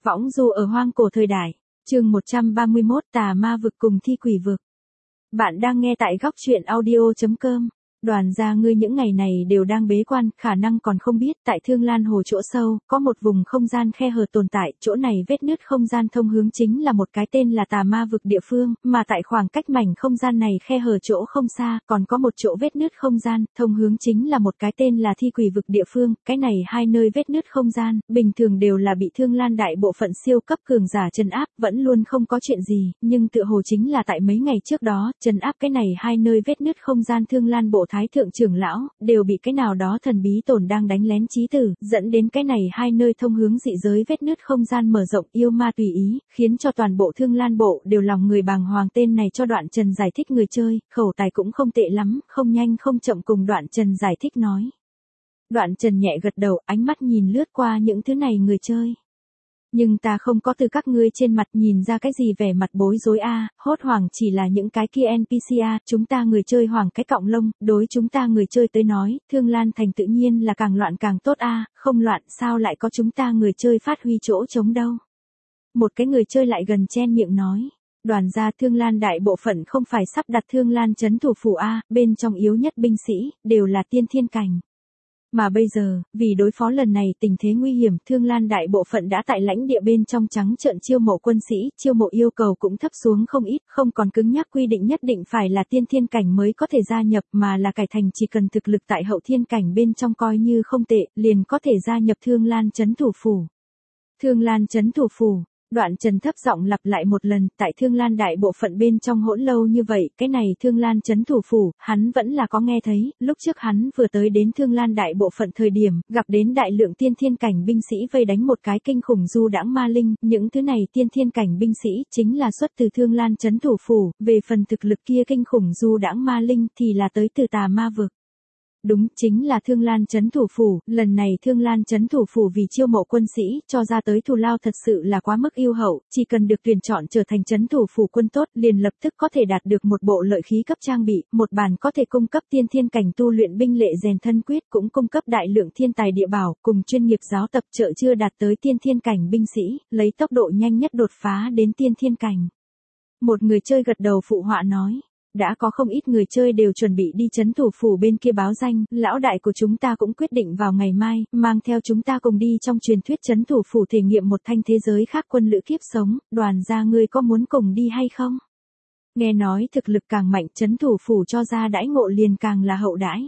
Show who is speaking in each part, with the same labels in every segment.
Speaker 1: Võng du ở hoang cổ thời đại. Chương 131 Tà ma vực cùng thi quỷ vực. Bạn đang nghe tại góc truyện audio.com. Đoàn gia ngươi những ngày này đều đang bế quan, khả năng còn không biết, tại Thương Lan Hồ chỗ sâu, có một vùng không gian khe hở tồn tại, chỗ này vết nứt không gian thông hướng chính là một cái tên là Tà ma vực địa phương, mà tại khoảng cách mảnh không gian này khe hở chỗ không xa, còn có một chỗ vết nứt không gian, thông hướng chính là một cái tên là thi quỷ vực địa phương, cái này hai nơi vết nứt không gian, bình thường đều là bị Thương Lan đại bộ phận siêu cấp cường giả trấn áp, vẫn luôn không có chuyện gì, nhưng tựa hồ chính là tại mấy ngày trước đó, trấn áp cái này hai nơi vết nứt không gian Thương Lan bộ thái thượng trưởng lão, đều bị cái nào đó thần bí tồn đang đánh lén chí tử, dẫn đến cái này hai nơi thông hướng dị giới vết nứt không gian mở rộng yêu ma tùy ý, khiến cho toàn bộ Thương Lan bộ đều lòng người bàng hoàng. Tên này cho Đoạn Trần giải thích người chơi, khẩu tài cũng không tệ lắm, không nhanh không chậm cùng Đoạn Trần giải thích nói. Đoạn Trần nhẹ gật đầu, ánh mắt nhìn lướt qua những thứ này người chơi. Nhưng ta không có từ các ngươi trên mặt nhìn ra cái gì vẻ mặt bối rối a, hốt hoảng chỉ là những cái kia NPC a, chúng ta người chơi hoảng cái cọng lông, đối chúng ta người chơi tới nói, Thương Lan thành tự nhiên là càng loạn càng tốt a, không loạn sao lại có chúng ta người chơi phát huy chỗ trống đâu. Một cái người chơi lại gần chen miệng nói. Đoàn gia Thương Lan đại bộ phận không phải sắp đặt Thương Lan trấn thủ phủ a, bên trong yếu nhất binh sĩ, đều là tiên thiên cảnh. Mà bây giờ, vì đối phó lần này tình thế nguy hiểm, Thương Lan đại bộ phận đã tại lãnh địa bên trong trắng trợn chiêu mộ quân sĩ, chiêu mộ yêu cầu cũng thấp xuống không ít, không còn cứng nhắc quy định nhất định phải là tiên thiên cảnh mới có thể gia nhập, mà là cải thành chỉ cần thực lực tại hậu thiên cảnh bên trong coi như không tệ, liền có thể gia nhập Thương Lan trấn thủ phủ. Thương Lan trấn thủ phủ. Đoạn Trần thấp giọng lặp lại một lần, tại Thương Lan đại bộ phận bên trong hỗn lâu như vậy, cái này Thương Lan trấn thủ phủ, hắn vẫn là có nghe thấy, lúc trước hắn vừa tới đến Thương Lan đại bộ phận thời điểm, gặp đến đại lượng tiên thiên cảnh binh sĩ vây đánh một cái kinh khủng du đãng ma linh, những thứ này tiên thiên cảnh binh sĩ, chính là xuất từ Thương Lan trấn thủ phủ, về phần thực lực kia kinh khủng du đãng ma linh thì là tới từ Tà ma vực. Đúng, chính là Thương Lan trấn thủ phủ, lần này Thương Lan trấn thủ phủ vì chiêu mộ quân sĩ, cho ra tới thù lao thật sự là quá mức ưu hậu, chỉ cần được tuyển chọn trở thành trấn thủ phủ quân tốt, liền lập tức có thể đạt được một bộ lợi khí cấp trang bị, một bàn có thể cung cấp tiên thiên cảnh tu luyện binh lệ rèn thân quyết, cũng cung cấp đại lượng thiên tài địa bảo, cùng chuyên nghiệp giáo tập trợ chưa đạt tới tiên thiên cảnh binh sĩ, lấy tốc độ nhanh nhất đột phá đến tiên thiên cảnh. Một người chơi gật đầu phụ họa nói. Đã có không ít người chơi đều chuẩn bị đi trấn thủ phủ bên kia báo danh, lão đại của chúng ta cũng quyết định vào ngày mai, mang theo chúng ta cùng đi trong truyền thuyết trấn thủ phủ thể nghiệm một thanh thế giới khác quân lữ kiếp sống, Đoàn gia ngươi có muốn cùng đi hay không? Nghe nói thực lực càng mạnh trấn thủ phủ cho ra đãi ngộ liền càng là hậu đãi.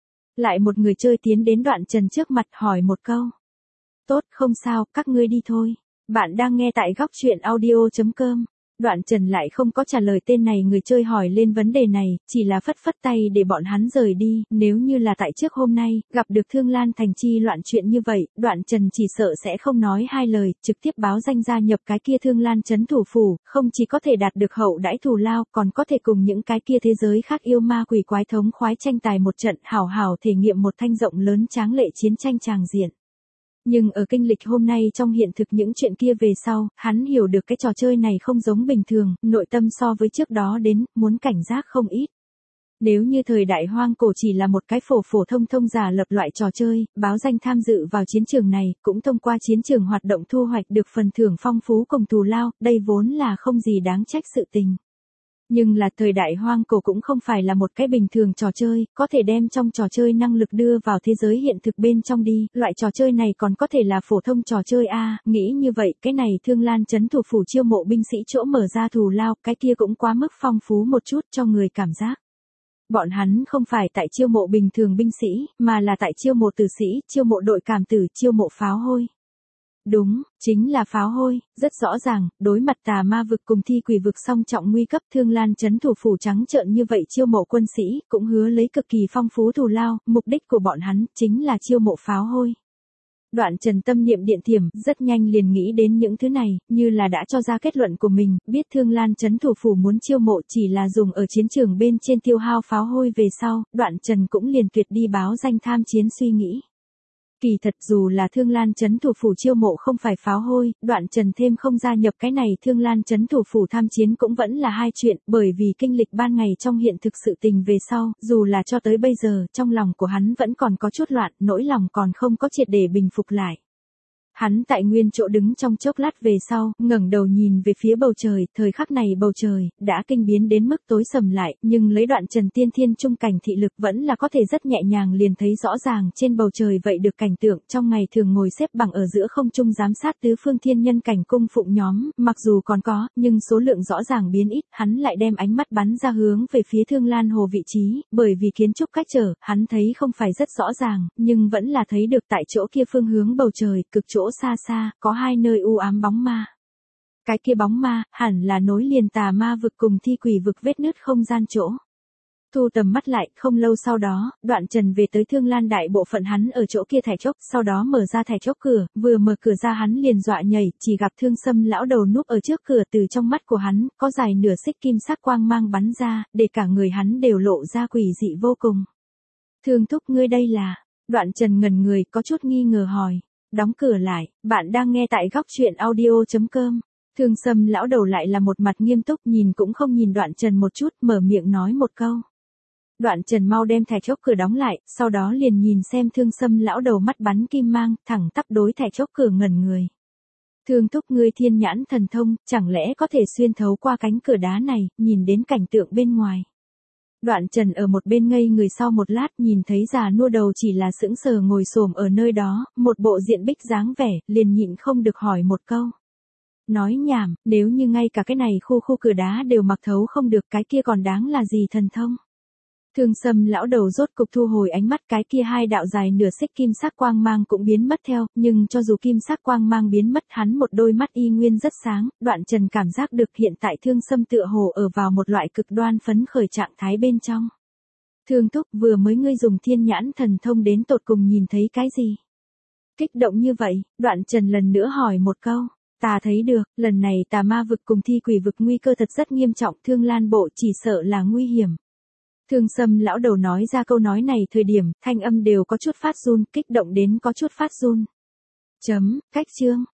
Speaker 1: Lại một người chơi tiến đến Đoạn Trần trước mặt hỏi một câu. Tốt, không sao, các ngươi đi thôi. Bạn đang nghe tại góc truyện audio.com. Đoạn Trần lại không có trả lời tên này người chơi hỏi lên vấn đề này, chỉ là phất phất tay để bọn hắn rời đi, nếu như là tại trước hôm nay, gặp được Thương Lan thành chi loạn chuyện như vậy, Đoạn Trần chỉ sợ sẽ không nói hai lời, trực tiếp báo danh gia nhập cái kia Thương Lan trấn thủ phủ, không chỉ có thể đạt được hậu đãi thù lao, còn có thể cùng những cái kia thế giới khác yêu ma quỷ quái thống khoái tranh tài một trận, hảo hảo thể nghiệm một thanh rộng lớn tráng lệ chiến tranh tràng diện. Nhưng ở kinh lịch hôm nay trong hiện thực những chuyện kia về sau, hắn hiểu được cái trò chơi này không giống bình thường, nội tâm so với trước đó đến, muốn cảnh giác không ít. Nếu như thời đại hoang cổ chỉ là một cái phổ thông giả lập loại trò chơi, báo danh tham dự vào chiến trường này, cũng thông qua chiến trường hoạt động thu hoạch được phần thưởng phong phú cùng thù lao, đây vốn là không gì đáng trách sự tình. Nhưng là thời đại hoang cổ cũng không phải là một cái bình thường trò chơi, có thể đem trong trò chơi năng lực đưa vào thế giới hiện thực bên trong đi, loại trò chơi này còn có thể là phổ thông trò chơi a, nghĩ như vậy, cái này Thương Lan trấn thủ phủ chiêu mộ binh sĩ chỗ mở ra thù lao, cái kia cũng quá mức phong phú một chút cho người cảm giác. Bọn hắn không phải tại chiêu mộ bình thường binh sĩ, mà là tại chiêu mộ tử sĩ, chiêu mộ đội cảm tử, chiêu mộ pháo hôi. Đúng, chính là pháo hôi, rất rõ ràng, đối mặt Tà ma vực cùng thi quỷ vực song trọng nguy cấp Thương Lan trấn thủ phủ trắng trợn như vậy chiêu mộ quân sĩ, cũng hứa lấy cực kỳ phong phú thù lao, mục đích của bọn hắn chính là chiêu mộ pháo hôi. Đoạn Trần tâm niệm điện thiểm, rất nhanh liền nghĩ đến những thứ này, như là đã cho ra kết luận của mình, biết Thương Lan trấn thủ phủ muốn chiêu mộ chỉ là dùng ở chiến trường bên trên tiêu hao pháo hôi về sau, Đoạn Trần cũng liền tuyệt đi báo danh tham chiến suy nghĩ. Kỳ thật dù là Thương Lan trấn thủ phủ chiêu mộ không phải pháo hôi, Đoạn Trần thêm không gia nhập cái này Thương Lan trấn thủ phủ tham chiến cũng vẫn là hai chuyện, bởi vì kinh lịch ban ngày trong hiện thực sự tình về sau, dù là cho tới bây giờ, trong lòng của hắn vẫn còn có chút loạn, nỗi lòng còn không có triệt để bình phục lại. Hắn tại nguyên chỗ đứng trong chốc lát về sau, ngẩng đầu nhìn về phía bầu trời, thời khắc này bầu trời đã kinh biến đến mức tối sầm lại, nhưng lấy Đoạn Trần tiên thiên trung cảnh thị lực vẫn là có thể rất nhẹ nhàng liền thấy rõ ràng trên bầu trời vậy được cảnh tượng trong ngày thường ngồi xếp bằng ở giữa không trung giám sát tứ phương thiên nhân cảnh cung phụng nhóm, mặc dù còn có, nhưng số lượng rõ ràng biến ít, hắn lại đem ánh mắt bắn ra hướng về phía Thương Lan Hồ vị trí, bởi vì kiến trúc cách trở, hắn thấy không phải rất rõ ràng, nhưng vẫn là thấy được tại chỗ kia phương hướng bầu trời, cực chỗ xa xa, có hai nơi u ám bóng ma. Cái kia bóng ma, hẳn là nối liền tà ma vực cùng thi quỷ vực vết nứt không gian chỗ. Thu tầm mắt lại, không lâu sau đó, Đoạn Trần về tới Thương Lan đại bộ phận hắn ở chỗ kia thẻ chốc, sau đó mở ra thẻ chốc cửa, vừa mở cửa ra hắn liền dọa nhảy, chỉ gặp Thương Sâm lão đầu núp ở trước cửa, từ trong mắt của hắn, có dài nửa xích kim sắc quang mang bắn ra, để cả người hắn đều lộ ra quỷ dị vô cùng. Thương thúc ngươi đây là, Đoạn Trần ngẩn người, có chút nghi ngờ hỏi. Đóng cửa lại, bạn đang nghe tại góc truyện audio.com. Thương Sâm lão đầu lại là một mặt nghiêm túc, nhìn cũng không nhìn Đoạn Trần một chút, mở miệng nói một câu. Đoạn Trần mau đem thẻ chốc cửa đóng lại, sau đó liền nhìn xem Thương Sâm lão đầu mắt bắn kim mang, thẳng tắp đối thẻ chốc cửa ngẩn người. Thương thúc ngươi thiên nhãn thần thông, chẳng lẽ có thể xuyên thấu qua cánh cửa đá này, nhìn đến cảnh tượng bên ngoài. Đoạn Trần ở một bên ngây người sau một lát nhìn thấy già nua đầu chỉ là sững sờ ngồi xổm ở nơi đó, một bộ diện bích dáng vẻ, liền nhịn không được hỏi một câu. Nói nhảm, nếu như ngay cả cái này khu cửa đá đều mặc thấu không được cái kia còn đáng là gì thần thông. Thương Sâm lão đầu rốt cục thu hồi ánh mắt, cái kia hai đạo dài nửa xích kim sắc quang mang cũng biến mất theo, nhưng cho dù kim sắc quang mang biến mất hắn một đôi mắt y nguyên rất sáng, Đoạn Trần cảm giác được hiện tại Thương Sâm tựa hồ ở vào một loại cực đoan phấn khởi trạng thái bên trong. Thương thúc vừa mới ngươi dùng thiên nhãn thần thông đến tột cùng nhìn thấy cái gì? Kích động như vậy, Đoạn Trần lần nữa hỏi một câu. Ta thấy được, lần này tà ma vực cùng thi quỷ vực nguy cơ thật rất nghiêm trọng, Thương Lan bộ chỉ sợ là nguy hiểm. Thương Sâm lão đầu nói ra câu nói này thời điểm, thanh âm đều có chút phát run, kích động đến có chút phát run. Cách chương.